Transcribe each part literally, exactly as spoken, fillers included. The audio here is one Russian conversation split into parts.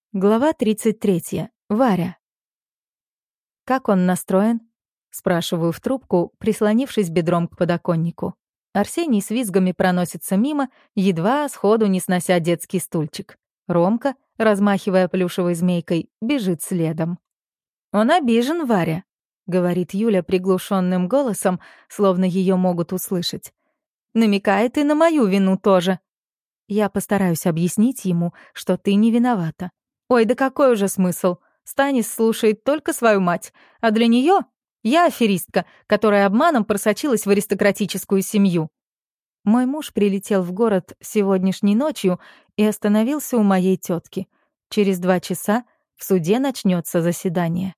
Глава тридцать третья. Варя. «Как он настроен?» — спрашиваю в трубку, прислонившись бедром к подоконнику. Арсений с визгами проносится мимо, едва сходу не снося детский стульчик. Ромка, размахивая плюшевой змейкой, бежит следом. «Он обижен, Варя», — говорит Юля приглушенным голосом, словно ее могут услышать. «Намекает и на мою вину тоже. Я постараюсь объяснить ему, что ты не виновата. Ой, да какой уже смысл? Станис слушает только свою мать, а для нее я аферистка, которая обманом просочилась в аристократическую семью. Мой муж прилетел в город сегодняшней ночью и остановился у моей тетки. Через два часа в суде начнется заседание.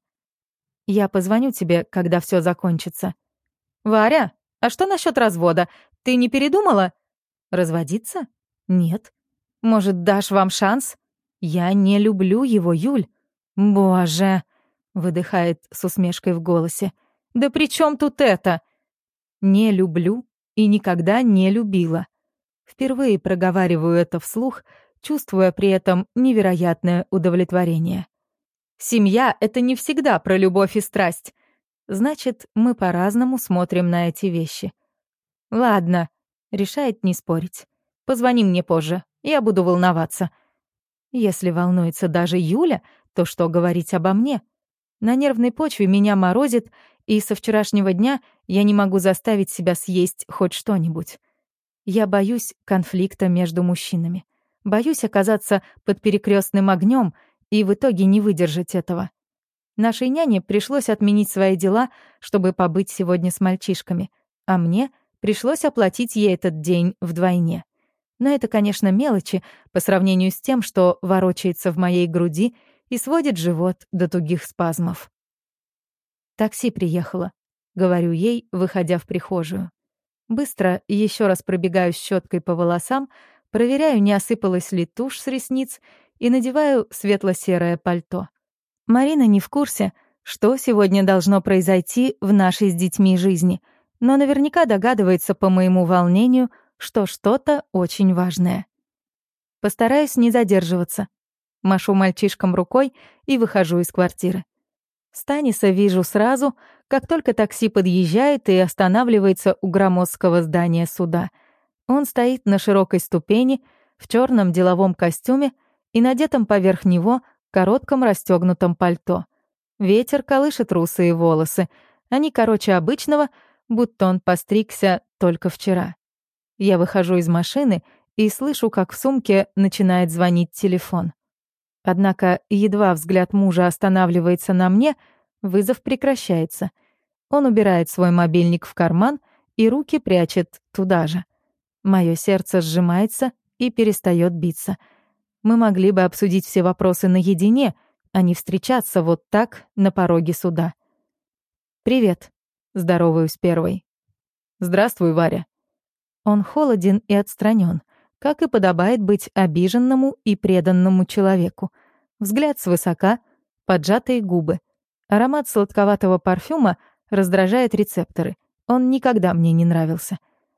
Я позвоню тебе, когда все закончится. Варя, а что насчет развода? Ты не передумала? Разводиться? Нет. Может, дашь вам шанс? Я не люблю его, Юль. Боже, выдыхает с усмешкой в голосе. Да при чем тут это? Не люблю и никогда не любила. Впервые проговариваю это вслух, чувствуя при этом невероятное удовлетворение. Семья — это не всегда про любовь и страсть. Значит, мы по-разному смотрим на эти вещи. Ладно, решает не спорить. Позвони мне позже, я буду волноваться. Если волнуется даже Юля, то что говорить обо мне? На нервной почве меня морозит, и со вчерашнего дня я не могу заставить себя съесть хоть что-нибудь. Я боюсь конфликта между мужчинами. Боюсь оказаться под перекрестным огнем и в итоге не выдержать этого. Нашей няне пришлось отменить свои дела, чтобы побыть сегодня с мальчишками, а мне пришлось оплатить ей этот день вдвойне. Но это, конечно, мелочи по сравнению с тем, что ворочается в моей груди и сводит живот до тугих спазмов. «Такси приехало», — говорю ей, выходя в прихожую. Быстро еще раз пробегаю щеткой по волосам, проверяю, не осыпалась ли тушь с ресниц, и надеваю светло-серое пальто. Марина не в курсе, что сегодня должно произойти в нашей с детьми жизни, но наверняка догадывается по моему волнению, что что-то очень важное. Постараюсь не задерживаться. Машу мальчишкам рукой и выхожу из квартиры. Станиса вижу сразу, как только такси подъезжает и останавливается у громоздкого здания суда. Он стоит на широкой ступени, в черном деловом костюме и надетом поверх него коротком расстегнутом пальто. Ветер колышет русые волосы. Они короче обычного, будто он постригся только вчера. Я выхожу из машины и слышу, как в сумке начинает звонить телефон. Однако едва взгляд мужа останавливается на мне, вызов прекращается. Он убирает свой мобильник в карман и руки прячет туда же. Мое сердце сжимается и перестает биться. Мы могли бы обсудить все вопросы наедине, а не встречаться вот так на пороге суда. «Привет», — здороваюсь первой. «Здравствуй, Варя». Он холоден и отстранен, как и подобает быть обиженному и преданному человеку. Взгляд свысока, поджатые губы. Аромат сладковатого парфюма раздражает рецепторы. Он никогда мне не нравился.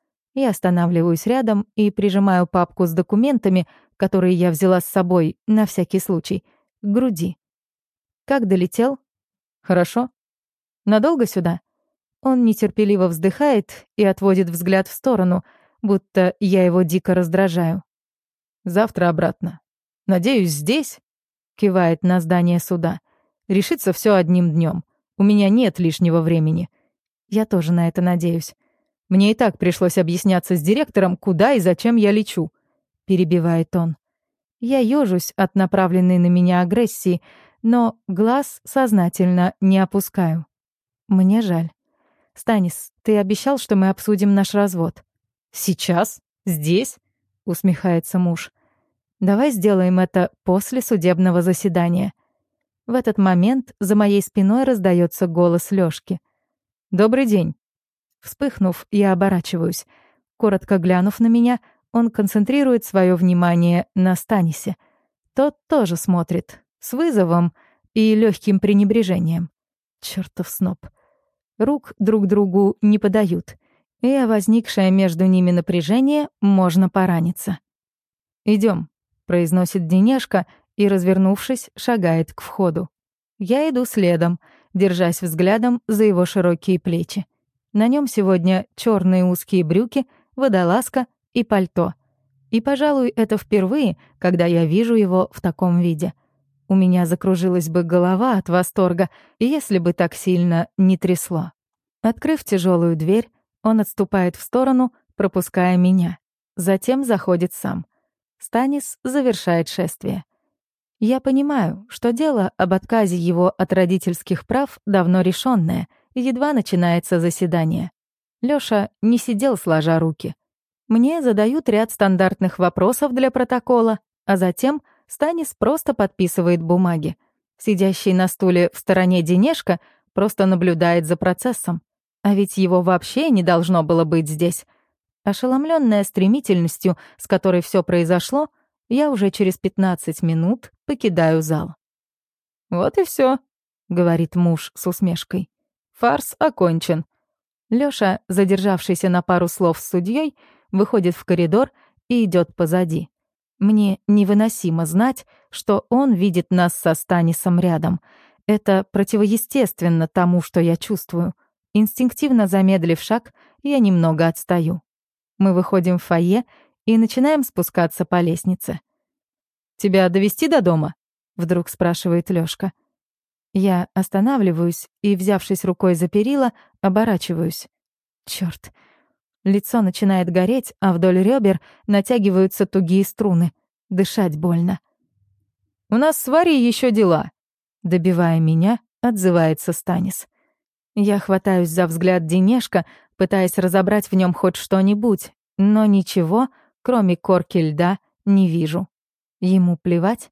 Я останавливаюсь рядом и прижимаю папку с документами, которые я взяла с собой на всякий случай, к груди. «Как долетел?» «Хорошо». «Надолго сюда?» Он нетерпеливо вздыхает и отводит взгляд в сторону, будто я его дико раздражаю. «Завтра обратно. Надеюсь, здесь?» — кивает на здание суда. «Решится все одним днем. У меня нет лишнего времени». Я тоже на это надеюсь. «Мне и так пришлось объясняться с директором, куда и зачем я лечу», — перебивает он. Я ёжусь от направленной на меня агрессии, но глаз сознательно не опускаю. Мне жаль. «Станис, ты обещал, что мы обсудим наш развод?» «Сейчас? Здесь?» — усмехается муж. «Давай сделаем это после судебного заседания». В этот момент за моей спиной раздается голос Лёшки. «Добрый день». Вспыхнув, я оборачиваюсь. Коротко глянув на меня, он концентрирует свое внимание на Станисе. Тот тоже смотрит, с вызовом и легким пренебрежением. Чёртов сноб. Рук друг другу не подают, и о возникшее между ними напряжение можно пораниться. «Идём», — произносит Денежка и, развернувшись, шагает к входу. Я иду следом, держась взглядом за его широкие плечи. На нем сегодня черные узкие брюки, водолазка и пальто. И, пожалуй, это впервые, когда я вижу его в таком виде. У меня закружилась бы голова от восторга, если бы так сильно не трясло. Открыв тяжелую дверь, он отступает в сторону, пропуская меня. Затем заходит сам. Станис завершает шествие. Я понимаю, что дело об отказе его от родительских прав давно решенное, и едва начинается заседание. Лёша не сидел сложа руки. Мне задают ряд стандартных вопросов для протокола, а затем Станис просто подписывает бумаги. Сидящий на стуле в стороне Денешка просто наблюдает за процессом. А ведь его вообще не должно было быть здесь. Ошеломленная стремительностью, с которой все произошло, я уже через пятнадцать минут покидаю зал. «Вот и все, говорит муж с усмешкой. «Фарс окончен». Лёша, задержавшийся на пару слов с судьей, выходит в коридор и идет позади. Мне невыносимо знать, что он видит нас со Станисом рядом. Это противоестественно тому, что я чувствую. Инстинктивно замедлив шаг, я немного отстаю. Мы выходим в фойе и начинаем спускаться по лестнице. «Тебя довести до дома?» — вдруг спрашивает Лёшка. Я останавливаюсь и, взявшись рукой за перила, оборачиваюсь. Чёрт. Лицо начинает гореть, а вдоль ребер натягиваются тугие струны. Дышать больно. «У нас с Варей еще дела», — добивая меня, отзывается Станис. Я хватаюсь за взгляд Денешка, пытаясь разобрать в нем хоть что-нибудь, но ничего, кроме корки льда, не вижу. Ему плевать?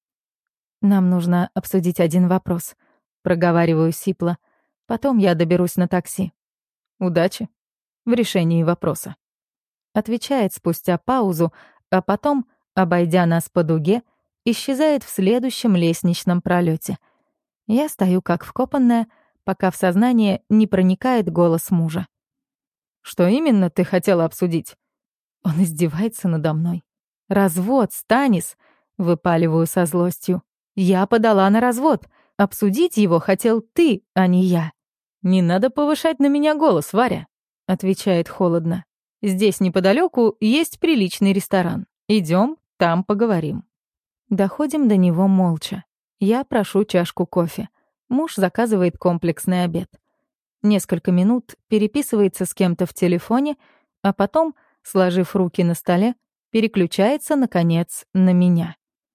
«Нам нужно обсудить один вопрос», — проговариваю сипло. «Потом я доберусь на такси». «Удачи в решении вопроса», — отвечает спустя паузу, а потом, обойдя нас по дуге, исчезает в следующем лестничном пролете. Я стою как вкопанная, пока в сознание не проникает голос мужа. «Что именно ты хотела обсудить?» Он издевается надо мной. «Развод, Станис!» — выпаливаю со злостью. «Я подала на развод. Обсудить его хотел ты, а не я». «Не надо повышать на меня голос, Варя», — отвечает холодно. «Здесь неподалеку есть приличный ресторан. Идем, там поговорим». Доходим до него молча. Я прошу чашку кофе. Муж заказывает комплексный обед. Несколько минут переписывается с кем-то в телефоне, а потом, сложив руки на столе, переключается, наконец, на меня.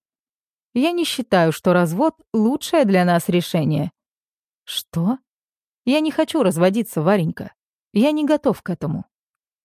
«Я не считаю, что развод — лучшее для нас решение». «Что?» «Я не хочу разводиться, Варенька. Я не готов к этому».